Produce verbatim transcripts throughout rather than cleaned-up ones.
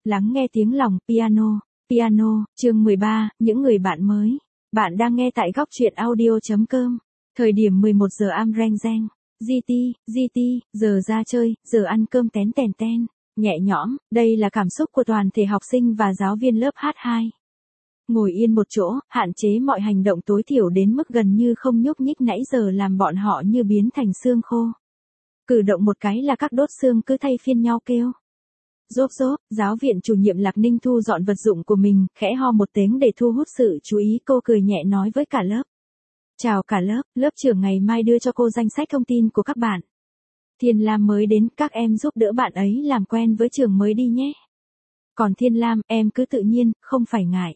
Lắng nghe tiếng lòng, piano, piano, chương mười ba, những người bạn mới. Bạn đang nghe tại góc truyện audio chấm com. Thời điểm mười một giờ am reng reng. giê tê, giê tê, giờ ra chơi, giờ ăn cơm tén tèn ten. Nhẹ nhõm, đây là cảm xúc của toàn thể học sinh và giáo viên lớp hát hai. Ngồi yên một chỗ, hạn chế mọi hành động tối thiểu đến mức gần như không nhúc nhích nãy giờ làm bọn họ như biến thành xương khô. Cử động một cái là các đốt xương cứ thay phiên nhau kêu. Rốp rốp, giáo viện chủ nhiệm Lạc Ninh thu dọn vật dụng của mình, khẽ ho một tiếng để thu hút sự chú ý. Cô cười nhẹ nói với cả lớp. Chào cả lớp, lớp trưởng ngày mai đưa cho cô danh sách thông tin của các bạn. Thiên Lam mới đến, các em giúp đỡ bạn ấy làm quen với trường mới đi nhé. Còn Thiên Lam, em cứ tự nhiên, không phải ngại.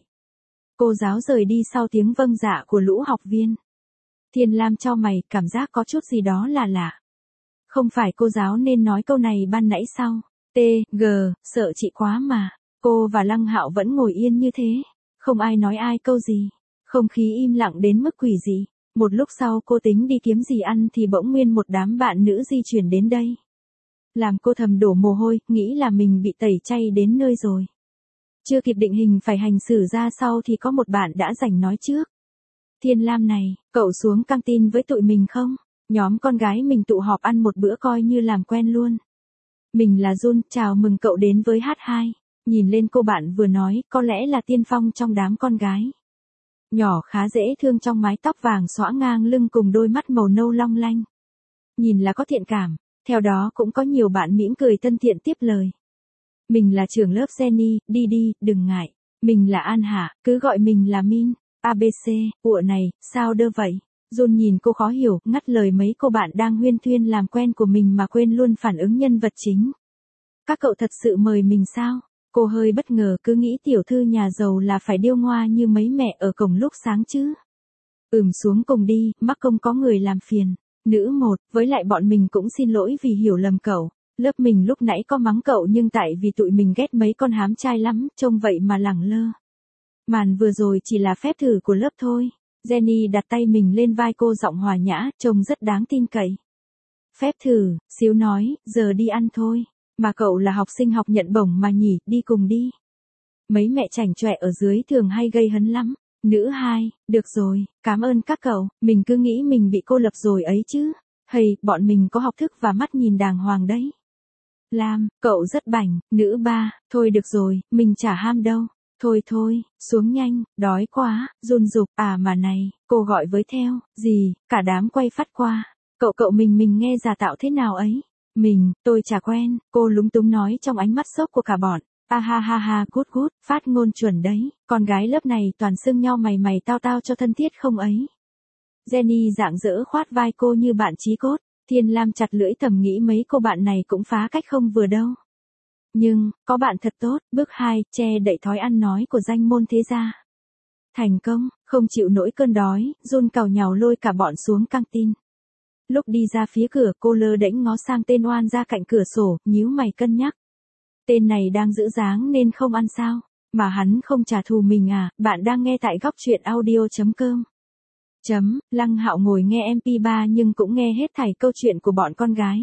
Cô giáo rời đi sau tiếng vâng dạ của lũ học viên. Thiên Lam chau mày, cảm giác có chút gì đó là lạ. Không phải cô giáo nên nói câu này ban nãy sao? T, G, sợ chị quá mà. Cô và Lăng Hạo vẫn ngồi yên như thế. Không ai nói ai câu gì. Không khí im lặng đến mức quỷ dị. Một lúc sau cô tính đi kiếm gì ăn thì bỗng nguyên một đám bạn nữ di chuyển đến đây. Làm cô thầm đổ mồ hôi, nghĩ là mình bị tẩy chay đến nơi rồi. Chưa kịp định hình phải hành xử ra sau thì có một bạn đã rảnh nói trước. Thiên Lam này, cậu xuống căng tin với tụi mình không? Nhóm con gái mình tụ họp ăn một bữa coi như làm quen luôn. Mình là Jun, chào mừng cậu đến với hát hai. Nhìn lên cô bạn vừa nói, có lẽ là tiên phong trong đám con gái. Nhỏ khá dễ thương trong mái tóc vàng xõa ngang lưng cùng đôi mắt màu nâu long lanh. Nhìn là có thiện cảm, theo đó cũng có nhiều bạn mỉm cười thân thiện tiếp lời. Mình là trưởng lớp Jenny, đi đi, đừng ngại. Mình là An Hạ, cứ gọi mình là Min. a bê xê, ủa này, sao đơ vậy? Jun nhìn cô khó hiểu, ngắt lời mấy cô bạn đang huyên thuyên làm quen của mình mà quên luôn phản ứng nhân vật chính. Các cậu thật sự mời mình sao? Cô hơi bất ngờ, cứ nghĩ tiểu thư nhà giàu là phải điêu ngoa như mấy mẹ ở cổng lúc sáng chứ. Ừm xuống cùng đi, mắc công có người làm phiền. Nữ một, với lại bọn mình cũng xin lỗi vì hiểu lầm cậu. Lớp mình lúc nãy có mắng cậu nhưng tại vì tụi mình ghét mấy con hám trai lắm, trông vậy mà lẳng lơ. Màn vừa rồi chỉ là phép thử của lớp thôi. Jenny đặt tay mình lên vai cô giọng hòa nhã, trông rất đáng tin cậy. Phép thử, xíu nói, giờ đi ăn thôi. Mà cậu là học sinh học nhận bổng mà nhỉ, đi cùng đi. Mấy mẹ chảnh chọe ở dưới thường hay gây hấn lắm. Nữ hai, được rồi, cảm ơn các cậu, mình cứ nghĩ mình bị cô lập rồi ấy chứ. Hay, bọn mình có học thức và mắt nhìn đàng hoàng đấy. Lam, cậu rất bảnh. Nữ ba, thôi được rồi, mình chả ham đâu. Thôi thôi, xuống nhanh, đói quá, Jun dục, à mà này, cô gọi với theo, gì, cả đám quay phát qua. Cậu cậu mình mình nghe giả tạo thế nào ấy? Mình, tôi chả quen, cô lúng túng nói trong ánh mắt sốc của cả bọn. A ha ha ha, good good, phát ngôn chuẩn đấy, con gái lớp này toàn xưng nhau mày mày tao tao cho thân thiết không ấy. Jenny rạng rỡ khoát vai cô như bạn chí cốt. Thiên Lam chặt lưỡi thầm nghĩ mấy cô bạn này cũng phá cách không vừa đâu. Nhưng, có bạn thật tốt, bước hai, che đậy thói ăn nói của danh môn thế gia. Thành công, không chịu nổi cơn đói, Jun càu nhàu lôi cả bọn xuống căng tin. Lúc đi ra phía cửa cô lơ đễnh ngó sang tên oan ra cạnh cửa sổ, nhíu mày cân nhắc. Tên này đang giữ dáng nên không ăn sao, mà hắn không trả thù mình à, bạn đang nghe tại góc truyện audio chấm com. Chấm, Lăng Hạo ngồi nghe em pê ba nhưng cũng nghe hết thảy câu chuyện của bọn con gái.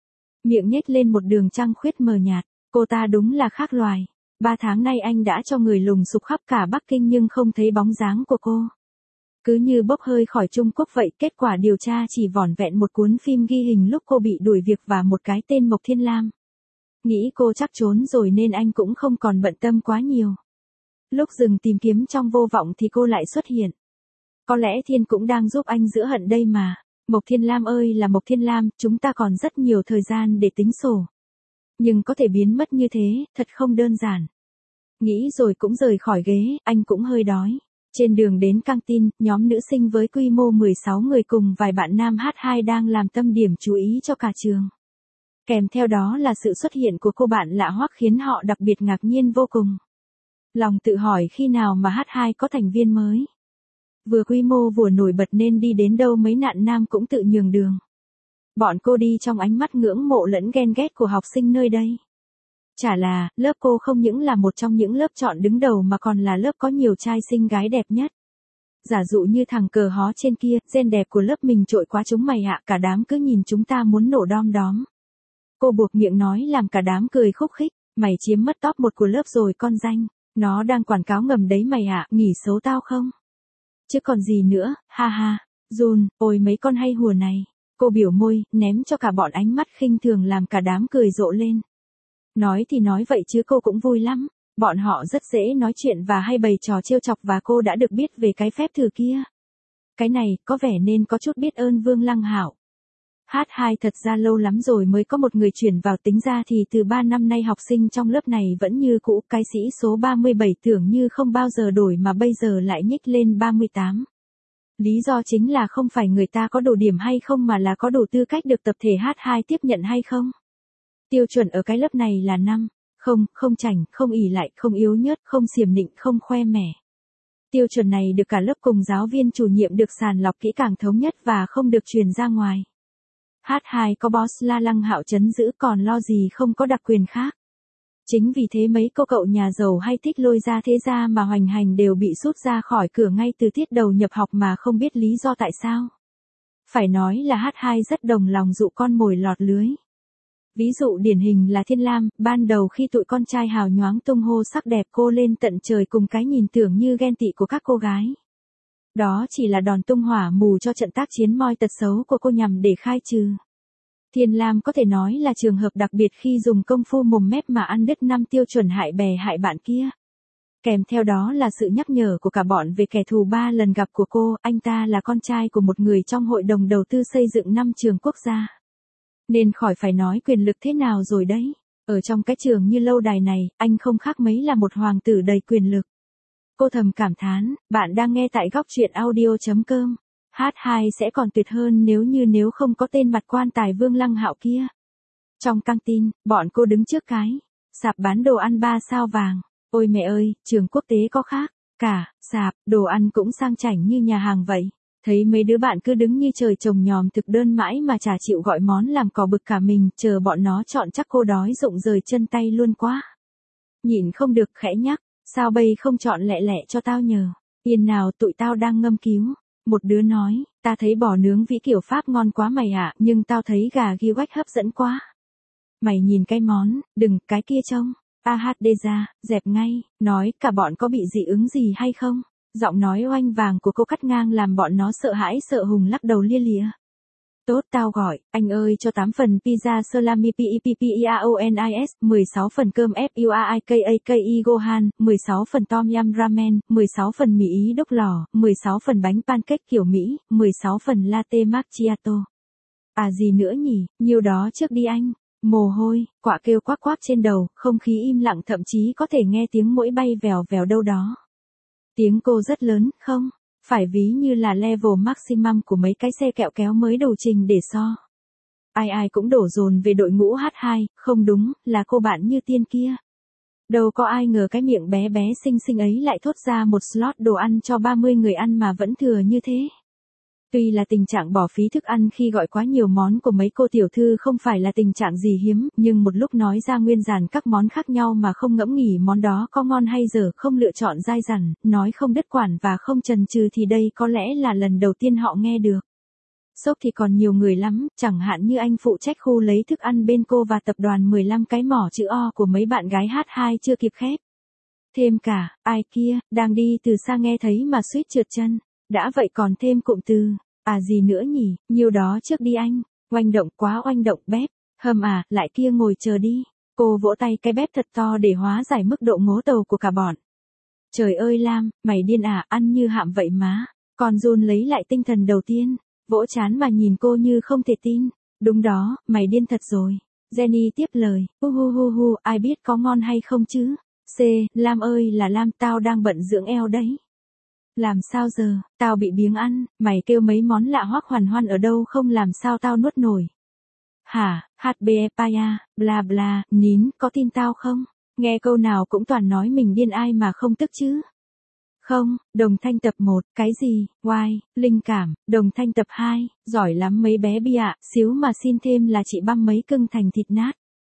Miệng nhếch lên một đường trăng khuyết mờ nhạt, cô ta đúng là khác loài. Ba tháng nay anh đã cho người lùng sục khắp cả Bắc Kinh nhưng không thấy bóng dáng của cô. Cứ như bốc hơi khỏi Trung Quốc vậy, kết quả điều tra chỉ vỏn vẹn một cuốn phim ghi hình lúc cô bị đuổi việc và một cái tên Mộc Thiên Lam. Nghĩ cô chắc trốn rồi nên anh cũng không còn bận tâm quá nhiều. Lúc dừng tìm kiếm trong vô vọng thì cô lại xuất hiện. Có lẽ Thiên cũng đang giúp anh giữa hận đây mà. Mộc Thiên Lam ơi là Mộc Thiên Lam, chúng ta còn rất nhiều thời gian để tính sổ. Nhưng có thể biến mất như thế, thật không đơn giản. Nghĩ rồi cũng rời khỏi ghế, anh cũng hơi đói. Trên đường đến căng tin, nhóm nữ sinh với quy mô mười sáu người cùng vài bạn nam hát hai đang làm tâm điểm chú ý cho cả trường. Kèm theo đó là sự xuất hiện của cô bạn lạ hoắc khiến họ đặc biệt ngạc nhiên vô cùng. Lòng tự hỏi khi nào mà hát hai có thành viên mới. Vừa quy mô vừa nổi bật nên đi đến đâu mấy nạn nam cũng tự nhường đường. Bọn cô đi trong ánh mắt ngưỡng mộ lẫn ghen ghét của học sinh nơi đây. Chả là, lớp cô không những là một trong những lớp chọn đứng đầu mà còn là lớp có nhiều trai xinh gái đẹp nhất. Giả dụ như thằng cờ hó trên kia, gen đẹp của lớp mình trội quá chúng mày ạ, cả đám cứ nhìn chúng ta muốn nổ đom đóm. Cô buộc miệng nói làm cả đám cười khúc khích, Mày chiếm mất top một của lớp rồi con danh. Nó đang quảng cáo ngầm đấy mày ạ, nghỉ xấu tao không? Chứ còn gì nữa, ha ha. Jun, ôi mấy con hay hùa này. Cô biểu môi, ném cho cả bọn ánh mắt khinh thường làm cả đám cười rộ lên. Nói thì nói vậy chứ cô cũng vui lắm. Bọn họ rất dễ nói chuyện và hay bày trò trêu chọc và cô đã được biết về cái phép thử kia. Cái này, có vẻ nên có chút biết ơn Vương Lăng Hạo. hát hai thật ra lâu lắm rồi mới có một người chuyển vào, tính ra thì từ ba năm nay học sinh trong lớp này vẫn như cũ, cái sĩ số ba mươi bảy tưởng như không bao giờ đổi mà bây giờ lại nhích lên ba mươi tám. Lý do chính là không phải người ta có đủ điểm hay không mà là có đủ tư cách được tập thể hát hai tiếp nhận hay không. Tiêu chuẩn ở cái lớp này là năm, không, không chảnh, không ỉ lại, không yếu nhớt, không xiểm nịnh, không khoe mẽ. Tiêu chuẩn này được cả lớp cùng giáo viên chủ nhiệm được sàng lọc kỹ càng thống nhất và không được truyền ra ngoài. hát hai có boss là Lăng Hạo trấn giữ còn lo gì không có đặc quyền khác. Chính vì thế mấy cô cậu nhà giàu hay thích lôi ra thế gia mà hoành hành đều bị sút ra khỏi cửa ngay từ tiết đầu nhập học mà không biết lý do tại sao. Phải nói là hát hai rất đồng lòng dụ con mồi lọt lưới. Ví dụ điển hình là Thiên Lam, ban đầu khi tụi con trai hào nhoáng tung hô sắc đẹp cô lên tận trời cùng cái nhìn tưởng như ghen tị của các cô gái. Đó chỉ là đòn tung hỏa mù cho trận tác chiến moi tật xấu của cô nhằm để khai trừ. Thiên Lam có thể nói là trường hợp đặc biệt khi dùng công phu mồm mép mà ăn đứt năm tiêu chuẩn hại bè hại bạn kia. Kèm theo đó là sự nhắc nhở của cả bọn về kẻ thù ba lần gặp của cô, anh ta là con trai của một người trong hội đồng đầu tư xây dựng năm trường quốc gia. Nên khỏi phải nói quyền lực thế nào rồi đấy. Ở trong cái trường như lâu đài này, anh không khác mấy là một hoàng tử đầy quyền lực. Cô thầm cảm thán, bạn đang nghe tại góc truyện audio chấm com. hát hai sẽ còn tuyệt hơn nếu như nếu không có tên mặt quan tài Vương Lăng Hạo kia. Trong căng tin, bọn cô đứng trước cái sạp bán đồ ăn ba sao vàng. Ôi mẹ ơi, trường quốc tế có khác. Cả, sạp, đồ ăn cũng sang chảnh như nhà hàng vậy. Thấy mấy đứa bạn cứ đứng như trời trồng nhòm thực đơn mãi mà chả chịu gọi món làm cò bực cả mình, chờ bọn nó chọn chắc cô đói rụng rời chân tay luôn quá. Nhịn không được khẽ nhắc, sao bây không chọn lẹ lẹ cho tao nhờ. Yên nào tụi tao đang ngâm cứu. Một đứa nói, ta thấy bò nướng vĩ kiểu Pháp ngon quá mày ạ, nhưng tao thấy gà ghi quách hấp dẫn quá. Mày nhìn cái món, đừng, cái kia trông. a hát đê ra, dẹp ngay, nói cả bọn có bị dị ứng gì hay không? Giọng nói oanh vàng của cô cắt ngang làm bọn nó sợ hãi sợ hùng lắc đầu lia lịa. Tốt tao gọi, anh ơi cho tám phần pizza salami pepperonis, mười sáu phần cơm fuikaki gohan, mười sáu phần tom yum ramen, mười sáu phần mì ý đúc lò, mười sáu phần bánh pancake kiểu Mỹ, mười sáu phần latte macchiato. À gì nữa nhỉ, nhiêu đó trước đi anh. Mồ hôi, quạ kêu quác quác trên đầu, không khí im lặng thậm chí có thể nghe tiếng muỗi bay vèo vèo đâu đó. Tiếng cô rất lớn, không? Phải ví như là level maximum của mấy cái xe kẹo kéo mới đầu trình để so. Ai ai cũng đổ dồn về đội ngũ hát hai, không đúng, là cô bạn như tiên kia. Đâu có ai ngờ cái miệng bé bé xinh xinh ấy lại thốt ra một slot đồ ăn cho ba mươi người ăn mà vẫn thừa như thế. Tuy là tình trạng bỏ phí thức ăn khi gọi quá nhiều món của mấy cô tiểu thư không phải là tình trạng gì hiếm, nhưng một lúc nói ra nguyên dàn các món khác nhau mà không ngẫm nghĩ món đó có ngon hay dở, không lựa chọn dai dẳng, nói không đứt quản và không chần chừ thì đây có lẽ là lần đầu tiên họ nghe được. Sốc thì còn nhiều người lắm, chẳng hạn như anh phụ trách khu lấy thức ăn bên cô và tập đoàn mười lăm cái mỏ chữ O của mấy bạn gái hát hai chưa kịp khép. Thêm cả, ai kia, đang đi từ xa nghe thấy mà suýt trượt chân. Đã vậy còn thêm cụm từ, à gì nữa nhỉ, nhiêu đó trước đi anh, oanh động quá oanh động bếp, hâm à, lại kia ngồi chờ đi, cô vỗ tay cái bếp thật to để hóa giải mức độ ngố tàu của cả bọn. Trời ơi Lam, mày điên à, ăn như hạm vậy má, còn Jun lấy lại tinh thần đầu tiên, vỗ chán mà nhìn cô như không thể tin, đúng đó, mày điên thật rồi, Jenny tiếp lời, hu hu hu hu, ai biết có ngon hay không chứ, C, Lam ơi là Lam tao đang bận dưỡng eo đấy. Làm sao giờ, tao bị biếng ăn, mày kêu mấy món lạ hoắc hoàn hoan ở đâu không làm sao tao nuốt nổi. Hả, hát bê paya, bla bla, nín, có tin tao không? Nghe câu nào cũng toàn nói mình điên ai mà không tức chứ. Không, đồng thanh tập một, cái gì, why, linh cảm, đồng thanh tập hai, giỏi lắm mấy bé bi ạ, xíu mà xin thêm là chị băm mấy cưng thành thịt nát.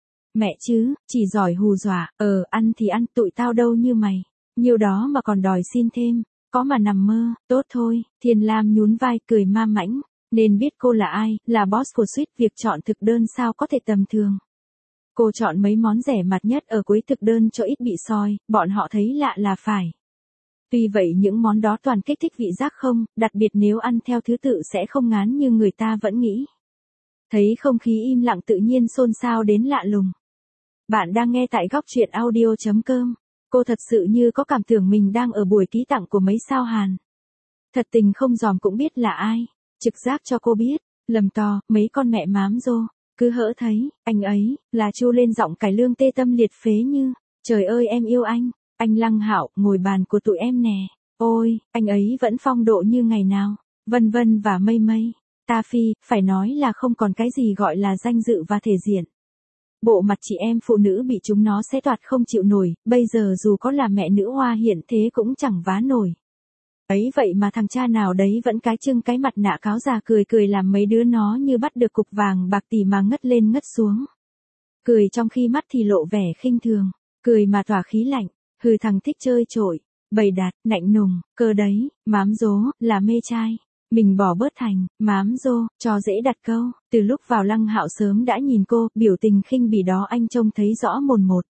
Mẹ chứ, chỉ giỏi hù dọa, ờ, ăn thì ăn, tụi tao đâu như mày, nhiều đó mà còn đòi xin thêm. Có mà nằm mơ, tốt thôi, Thiên Lam nhún vai cười ma mãnh, nên biết cô là ai, là boss của suýt, việc chọn thực đơn sao có thể tầm thường. Cô chọn mấy món rẻ mạt nhất ở cuối thực đơn cho ít bị soi, bọn họ thấy lạ là phải. Tuy vậy những món đó toàn kích thích vị giác không, đặc biệt nếu ăn theo thứ tự sẽ không ngán như người ta vẫn nghĩ. Thấy không khí im lặng tự nhiên xôn xao đến lạ lùng. Bạn đang nghe tại góc truyện audio.com. Cô thật sự như có cảm tưởng mình đang ở buổi ký tặng của mấy sao Hàn. Thật tình không dòm cũng biết là ai. Trực giác cho cô biết, lầm to, mấy con mẹ mám rô. Cứ hỡ thấy, anh ấy, là chu lên giọng cải lương tê tâm liệt phế như, trời ơi em yêu anh, anh Lăng Hạo, ngồi bàn của tụi em nè, ôi, anh ấy vẫn phong độ như ngày nào, vân vân và mây mây, ta phi, phải nói là không còn cái gì gọi là danh dự và thể diện. Bộ mặt chị em phụ nữ bị chúng nó xé toạc không chịu nổi, bây giờ dù có là mẹ nữ hoa hiện thế cũng chẳng vá nổi. Ấy vậy mà thằng cha nào đấy vẫn cái trưng cái mặt nạ cáo già cười cười làm mấy đứa nó như bắt được cục vàng bạc tỷ mà ngất lên ngất xuống. Cười trong khi mắt thì lộ vẻ khinh thường, cười mà tỏa khí lạnh, hừ thằng thích chơi trội, bầy đạt, nạnh nùng, cơ đấy, mám dố, là mê trai. Mình bỏ bớt thành, mám dô, cho dễ đặt câu, từ lúc vào Lăng Hạo sớm đã nhìn cô, biểu tình khinh bỉ đó anh trông thấy rõ mồn một.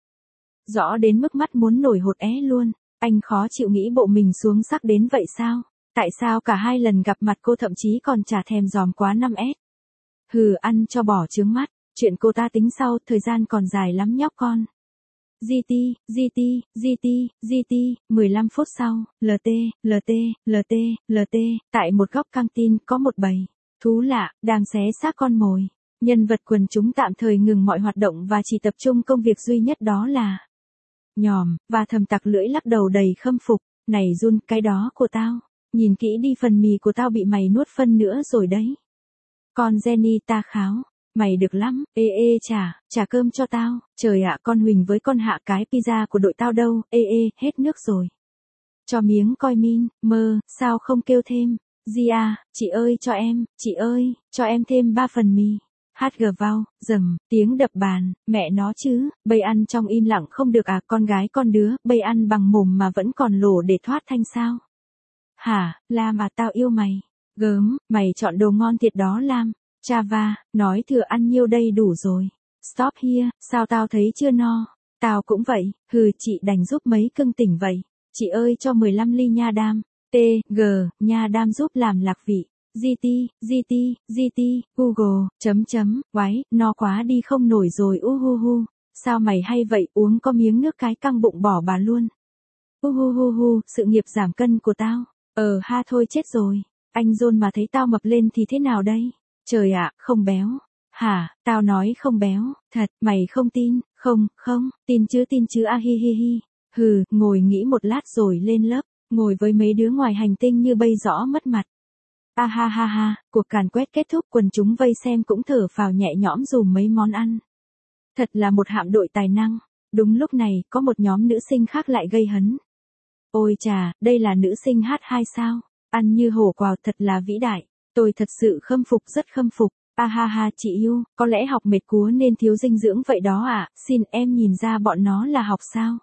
Rõ đến mức mắt muốn nổi hột é luôn. Anh khó chịu nghĩ bộ mình xuống sắc đến vậy sao? Tại sao cả hai lần gặp mặt cô thậm chí còn chả thèm dòm quá năm S? Hừ ăn cho bỏ chướng mắt, chuyện cô ta tính sau, thời gian còn dài lắm nhóc con. giê tê, giê tê, giê tê, giê tê, mười lăm phút sau, lờ tê, lờ tê, lờ tê, lờ tê, tại một góc căng tin có một bầy thú lạ, đang xé xác con mồi. Nhân vật quần chúng tạm thời ngừng mọi hoạt động và chỉ tập trung công việc duy nhất đó là nhòm, và thầm tặc lưỡi lắc đầu đầy khâm phục, này Jun, cái đó của tao, nhìn kỹ đi phần mì của tao bị mày nuốt phân nữa rồi đấy. Con Jenny ta kháo, mày được lắm, ê ê trả, trả cơm cho tao, trời ạ con Huỳnh với con Hạ cái pizza của đội tao đâu, ê ê, hết nước rồi. Cho miếng coi min, mơ, sao không kêu thêm, Di à, chị ơi cho em, chị ơi, cho em thêm ba phần mì. Hát gờ vào, dầm, tiếng đập bàn, mẹ nó chứ, bây ăn trong im lặng không được à, con gái con đứa, bây ăn bằng mồm mà vẫn còn lỗ để thoát thanh sao. Hả, Lam à tao yêu mày, gớm, mày chọn đồ ngon thiệt đó Lam, Chava, nói thừa ăn nhiêu đây đủ rồi. Stop here, sao tao thấy chưa no, tao cũng vậy, hừ chị đành giúp mấy cưng tỉnh vậy, chị ơi cho mười lăm ly nha đam, T, G, nha đam giúp làm lạc vị. giê tê, giê tê, giê tê, Google, chấm chấm, quái, no quá đi không nổi rồi uhuhu, sao mày hay vậy uống có miếng nước cái căng bụng bỏ bà luôn. Uhuhuhu, sự nghiệp giảm cân của tao, ờ ha thôi chết rồi, anh John mà thấy tao mập lên thì thế nào đây, trời ạ, không béo, hả, tao nói không béo, thật, mày không tin, không, không, tin chứ tin chứ a hi hi hi, hừ, ngồi nghĩ một lát rồi lên lớp, ngồi với mấy đứa ngoài hành tinh như bây rõ mất mặt. A ha ha ha, cuộc càn quét kết thúc quần chúng vây xem cũng thở phào nhẹ nhõm dùm mấy món ăn. Thật là một hạm đội tài năng. Đúng lúc này, có một nhóm nữ sinh khác lại gây hấn. Ôi chà, đây là nữ sinh hát hai sao. Ăn như hổ quào thật là vĩ đại. Tôi thật sự khâm phục rất khâm phục. A ha ha chị yêu, có lẽ học mệt cúa nên thiếu dinh dưỡng vậy đó à, xin em nhìn ra bọn nó là học sao.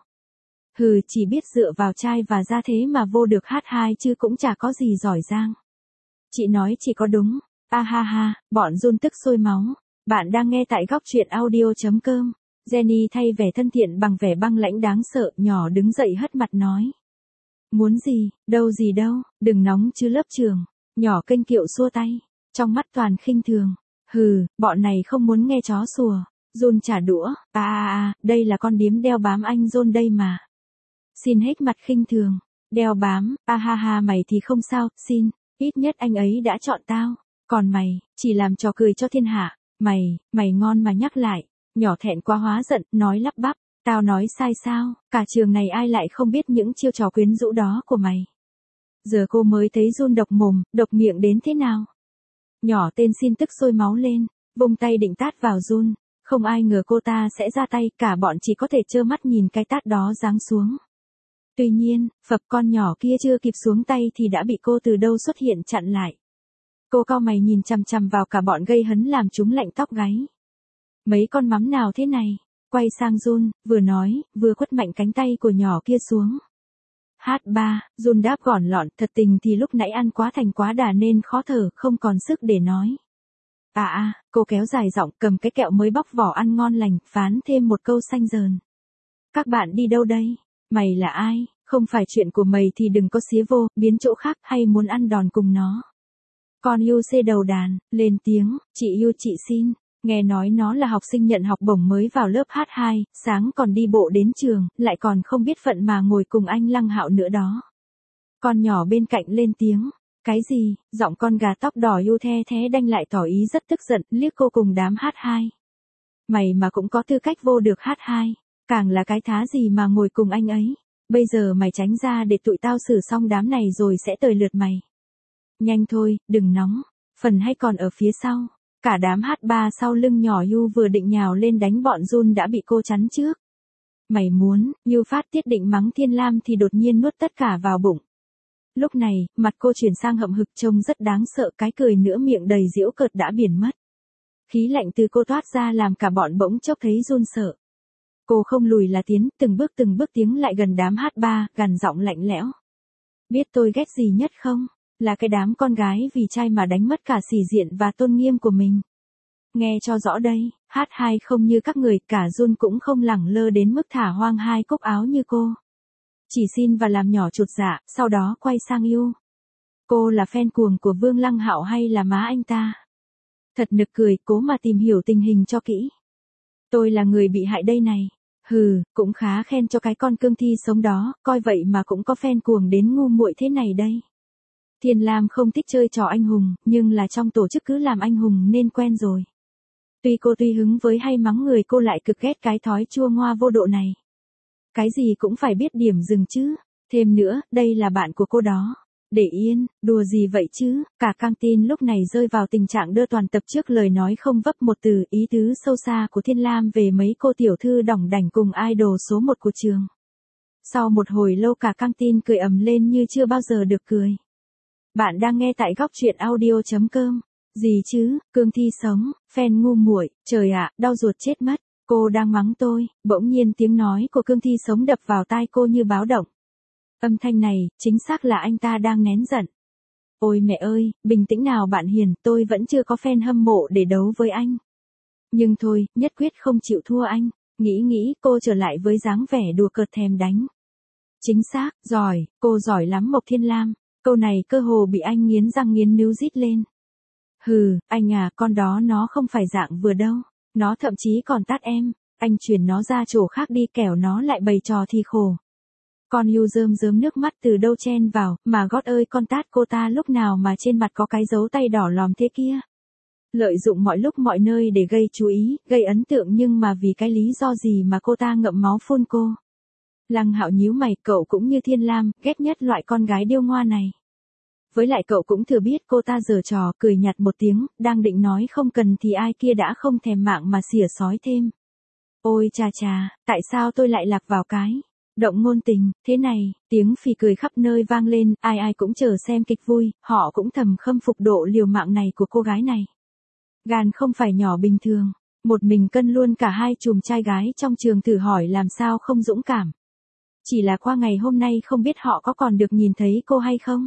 Hừ chỉ biết dựa vào trai và ra thế mà vô được hát hai chứ cũng chả có gì giỏi giang. Chị nói chỉ có đúng, a ha ha, bọn Jun tức sôi máu. Bạn đang nghe tại góc truyện audio.com. Jenny thay vẻ thân thiện bằng vẻ băng lãnh đáng sợ, nhỏ đứng dậy hất mặt nói. Muốn gì, đâu gì đâu, đừng nóng chứ lớp trường. Nhỏ kênh kiệu xua tay, trong mắt toàn khinh thường. Hừ, bọn này không muốn nghe chó sủa. Jun trả đũa, à à à, đây là con điếm đeo bám anh Jun đây mà. Xin hết mặt khinh thường, đeo bám, a ha ha mày thì không sao, xin. Ít nhất anh ấy đã chọn tao, còn mày, chỉ làm trò cười cho thiên hạ, mày, mày ngon mà nhắc lại, nhỏ thẹn quá hóa giận, nói lắp bắp, tao nói sai sao, cả trường này ai lại không biết những chiêu trò quyến rũ đó của mày. Giờ cô mới thấy Jun độc mồm, độc miệng đến thế nào. Nhỏ tên xin tức sôi máu lên, vung tay định tát vào Jun, không ai ngờ cô ta sẽ ra tay, cả bọn chỉ có thể trơ mắt nhìn cái tát đó giáng xuống. Tuy nhiên, phập con nhỏ kia chưa kịp xuống tay thì đã bị cô từ đâu xuất hiện chặn lại. Cô cau mày nhìn chằm chằm vào cả bọn gây hấn làm chúng lạnh tóc gáy. Mấy con mắm nào thế này? Quay sang Jun, vừa nói, vừa quất mạnh cánh tay của nhỏ kia xuống. Hát ba, Jun đáp gọn lọn, thật tình thì lúc nãy ăn quá thành quá đà nên khó thở, không còn sức để nói. À à, cô kéo dài giọng cầm cái kẹo mới bóc vỏ ăn ngon lành, phán thêm một câu xanh dờn. Các bạn đi đâu đây? Mày là ai? Không phải chuyện của mày thì đừng có xía vô, biến chỗ khác hay muốn ăn đòn cùng nó. Con Yu xê đầu đàn, lên tiếng, chị Yu chị xin. Nghe nói nó là học sinh nhận học bổng mới vào lớp hát hai, sáng còn đi bộ đến trường, lại còn không biết phận mà ngồi cùng anh Lăng Hạo nữa đó. Con nhỏ bên cạnh lên tiếng. Cái gì? Giọng con gà tóc đỏ Yu the thế đanh lại tỏ ý rất tức giận, liếc cô cùng đám hát hai. Mày mà cũng có tư cách vô được hát hai, càng là cái thá gì mà ngồi cùng anh ấy. Bây giờ mày tránh ra để tụi tao xử xong đám này rồi sẽ tới lượt mày. Nhanh thôi, đừng nóng, phần hay còn ở phía sau. Cả đám hát ba sau lưng nhỏ Yu vừa định nhào lên đánh bọn Jun đã bị cô chắn trước. Mày muốn, Yu phát tiết định mắng Thiên Lam thì đột nhiên nuốt tất cả vào bụng. Lúc này, mặt cô chuyển sang hậm hực trông rất đáng sợ, cái cười nữa miệng đầy giễu cợt đã biển mất. Khí lạnh từ cô toát ra làm cả bọn bỗng chốc thấy run sợ. Cô không lùi là tiến, từng bước từng bước tiến lại gần đám hát ba, gằn giọng lạnh lẽo. Biết tôi ghét gì nhất không? Là cái đám con gái vì trai mà đánh mất cả sĩ diện và tôn nghiêm của mình. Nghe cho rõ đây, hát hai không như các người, cả Jun cũng không lẳng lơ đến mức thả hoang hai cúc áo như cô. Chỉ xin và làm nhỏ chuột dạ, sau đó quay sang Yu. Cô là fan cuồng của Vương Lăng Hạo hay là má anh ta? Thật nực cười, cố mà tìm hiểu tình hình cho kỹ. Tôi là người bị hại đây này. Hừ, cũng khá khen cho cái con cương thi sống đó, coi vậy mà cũng có fan cuồng đến ngu muội thế này đây. Thiên Lam không thích chơi trò anh hùng, nhưng là trong tổ chức cứ làm anh hùng nên quen rồi. Tuy cô tuy hứng với hay mắng người, cô lại cực ghét cái thói chua ngoa vô độ này. Cái gì cũng phải biết điểm dừng chứ. Thêm nữa, đây là bạn của cô đó. Để yên, đùa gì vậy chứ. Cả căng tin lúc này rơi vào tình trạng đưa toàn tập trước lời nói không vấp một từ, ý tứ sâu xa của Thiên Lam về mấy cô tiểu thư đỏng đảnh cùng idol số một của trường. Sau một hồi lâu cả căng tin cười ầm lên như chưa bao giờ được cười. Bạn đang nghe tại góc truyện audio chấm com. Gì chứ, cương thi sống, fan ngu muội, trời ạ, đau ruột chết mất. Cô đang mắng tôi, bỗng nhiên tiếng nói của cương thi sống đập vào tai cô như báo động. Âm thanh này, chính xác là anh ta đang nén giận. Ôi mẹ ơi, bình tĩnh nào bạn hiền, tôi vẫn chưa có fan hâm mộ để đấu với anh. Nhưng thôi, nhất quyết không chịu thua anh. Nghĩ nghĩ, cô trở lại với dáng vẻ đùa cợt thèm đánh. Chính xác, giỏi, cô giỏi lắm Mộc Thiên Lam. Câu này cơ hồ bị anh nghiến răng nghiến níu rít lên. Hừ, anh à, con đó nó không phải dạng vừa đâu. Nó thậm chí còn tát em. Anh chuyển nó ra chỗ khác đi kẻo nó lại bày trò thì khổ. Con Yu rơm rớm nước mắt từ đâu chen vào, mà gót ơi con tát cô ta lúc nào mà trên mặt có cái dấu tay đỏ lòm thế kia. Lợi dụng mọi lúc mọi nơi để gây chú ý, gây ấn tượng nhưng mà vì cái lý do gì mà cô ta ngậm máu phun cô. Lăng Hạo nhíu mày, cậu cũng như Thiên Lam, ghét nhất loại con gái điêu ngoa này. Với lại cậu cũng thừa biết cô ta giở trò, cười nhạt một tiếng, đang định nói không cần thì ai kia đã không thèm mạng mà xỉa sói thêm. Ôi chà chà, tại sao tôi lại lạc vào cái động ngôn tình, thế này, tiếng phì cười khắp nơi vang lên, ai ai cũng chờ xem kịch vui, họ cũng thầm khâm phục độ liều mạng này của cô gái này. Gan không phải nhỏ bình thường, một mình cân luôn cả hai chùm trai gái trong trường thử hỏi làm sao không dũng cảm. Chỉ là qua ngày hôm nay không biết họ có còn được nhìn thấy cô hay không?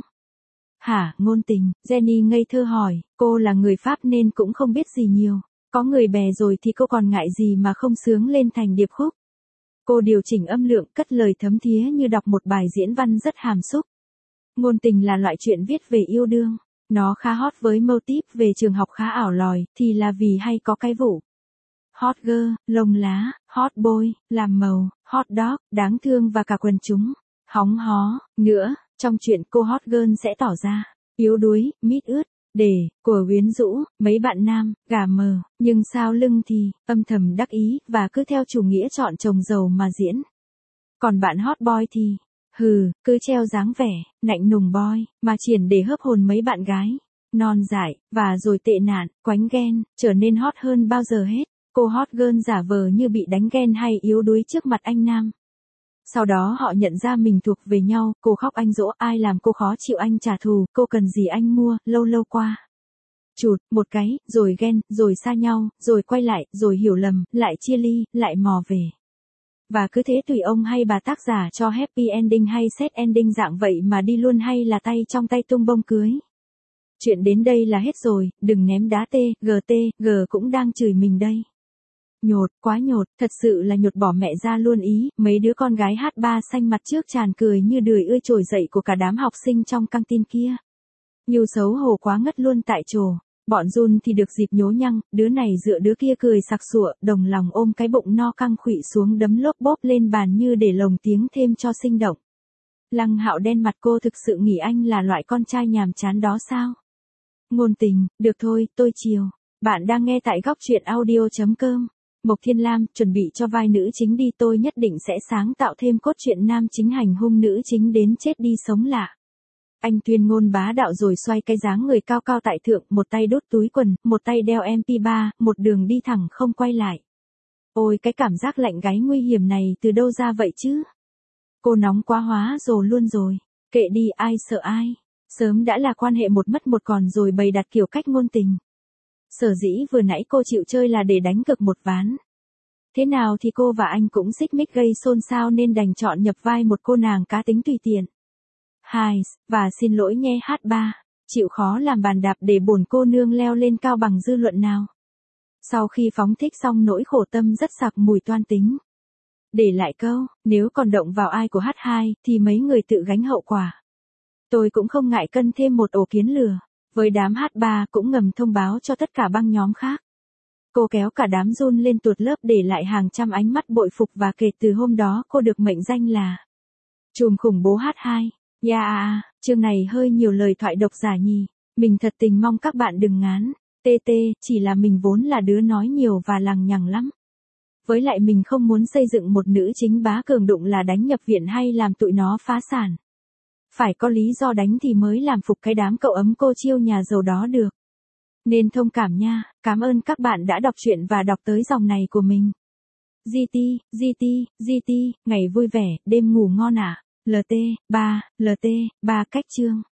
Hả, ngôn tình, Jenny ngây thơ hỏi, cô là người Pháp nên cũng không biết gì nhiều. Có người bè rồi thì cô còn ngại gì mà không sướng lên thành điệp khúc. Cô điều chỉnh âm lượng, cất lời thấm thía như đọc một bài diễn văn rất hàm xúc. Ngôn tình là loại chuyện viết về yêu đương. Nó khá hot với mâu típ về trường học khá ảo lòi, thì là vì hay có cái vụ. Hot girl, lông lá, hot boy, làm màu, hot dog, đáng thương và cả quần chúng. Hóng hó, nữa, trong chuyện cô hot girl sẽ tỏ ra, yếu đuối, mít ướt, để, của quyến rũ, mấy bạn nam, gà mờ, nhưng sao lưng thì, âm thầm đắc ý, và cứ theo chủ nghĩa chọn chồng giàu mà diễn. Còn bạn hot boy thì, hừ, cứ treo dáng vẻ, nạnh nùng boy, mà triển để hớp hồn mấy bạn gái, non dại, và rồi tệ nạn, quánh ghen, trở nên hot hơn bao giờ hết. Cô hot girl giả vờ như bị đánh ghen hay yếu đuối trước mặt anh nam. Sau đó họ nhận ra mình thuộc về nhau, cô khóc anh dỗ, ai làm cô khó chịu anh trả thù, cô cần gì anh mua, lâu lâu qua. Chụt, một cái, rồi ghen, rồi xa nhau, rồi quay lại, rồi hiểu lầm, lại chia ly, lại mò về. Và cứ thế tùy ông hay bà tác giả cho happy ending hay sad ending dạng vậy mà đi luôn hay là tay trong tay tung bông cưới. Chuyện đến đây là hết rồi, đừng ném đá tê, gờ tê, g cũng đang chửi mình đây. Nhột, quá nhột, thật sự là nhột bỏ mẹ ra luôn ý, mấy đứa con gái hát ba xanh mặt trước tràn cười như đười ươi trồi dậy của cả đám học sinh trong căng tin kia. Nhiều xấu hổ quá ngất luôn tại chỗ. Bọn Jun thì được dịp nhố nhăng, đứa này dựa đứa kia cười sặc sụa, đồng lòng ôm cái bụng no căng khuỵu xuống đấm lốp bốp lên bàn như để lồng tiếng thêm cho sinh động. Lăng Hạo đen mặt, cô thực sự nghĩ anh là loại con trai nhàm chán đó sao? Ngôn tình, được thôi, tôi chiều. Bạn đang nghe tại góc truyện audio chấm com. Mộc Thiên Lam, chuẩn bị cho vai nữ chính đi, tôi nhất định sẽ sáng tạo thêm cốt truyện nam chính hành hung nữ chính đến chết đi sống lạ. Anh tuyên ngôn bá đạo rồi xoay cái dáng người cao cao tại thượng, một tay đút túi quần, một tay đeo em pê ba, một đường đi thẳng không quay lại. Ôi cái cảm giác lạnh gáy nguy hiểm này từ đâu ra vậy chứ? Cô nóng quá hóa rồi luôn rồi. Kệ đi, ai sợ ai. Sớm đã là quan hệ một mất một còn rồi bày đặt kiểu cách ngôn tình. Sở dĩ vừa nãy cô chịu chơi là để đánh cược một ván. Thế nào thì cô và anh cũng xích mích gây xôn xao nên đành chọn nhập vai một cô nàng cá tính tùy tiện. Hai, và xin lỗi nhé hát ba, chịu khó làm bàn đạp để bổn cô nương leo lên cao bằng dư luận nào. Sau khi phóng thích xong nỗi khổ tâm rất sặc mùi toan tính. Để lại câu, nếu còn động vào ai của hát hai thì mấy người tự gánh hậu quả. Tôi cũng không ngại cân thêm một ổ kiến lừa. Với đám hát ba cũng ngầm thông báo cho tất cả băng nhóm khác. Cô kéo cả đám Jun lên tuột lớp để lại hàng trăm ánh mắt bội phục và kể từ hôm đó cô được mệnh danh là trùm khủng bố hát hai. Yeah, à, chương này hơi nhiều lời thoại độc giả nhỉ. Mình thật tình mong các bạn đừng ngán. tê tê, chỉ là mình vốn là đứa nói nhiều và lằng nhằng lắm. Với lại mình không muốn xây dựng một nữ chính bá cường đụng là đánh nhập viện hay làm tụi nó phá sản. Phải có lý do đánh thì mới làm phục cái đám cậu ấm cô chiêu nhà giàu đó được. Nên thông cảm nha, cảm ơn các bạn đã đọc truyện và đọc tới dòng này của mình. giê tê, giê tê, giê tê, ngày vui vẻ, đêm ngủ ngon ạ. À. lờ tê, ba, lờ tê, ba cách chương.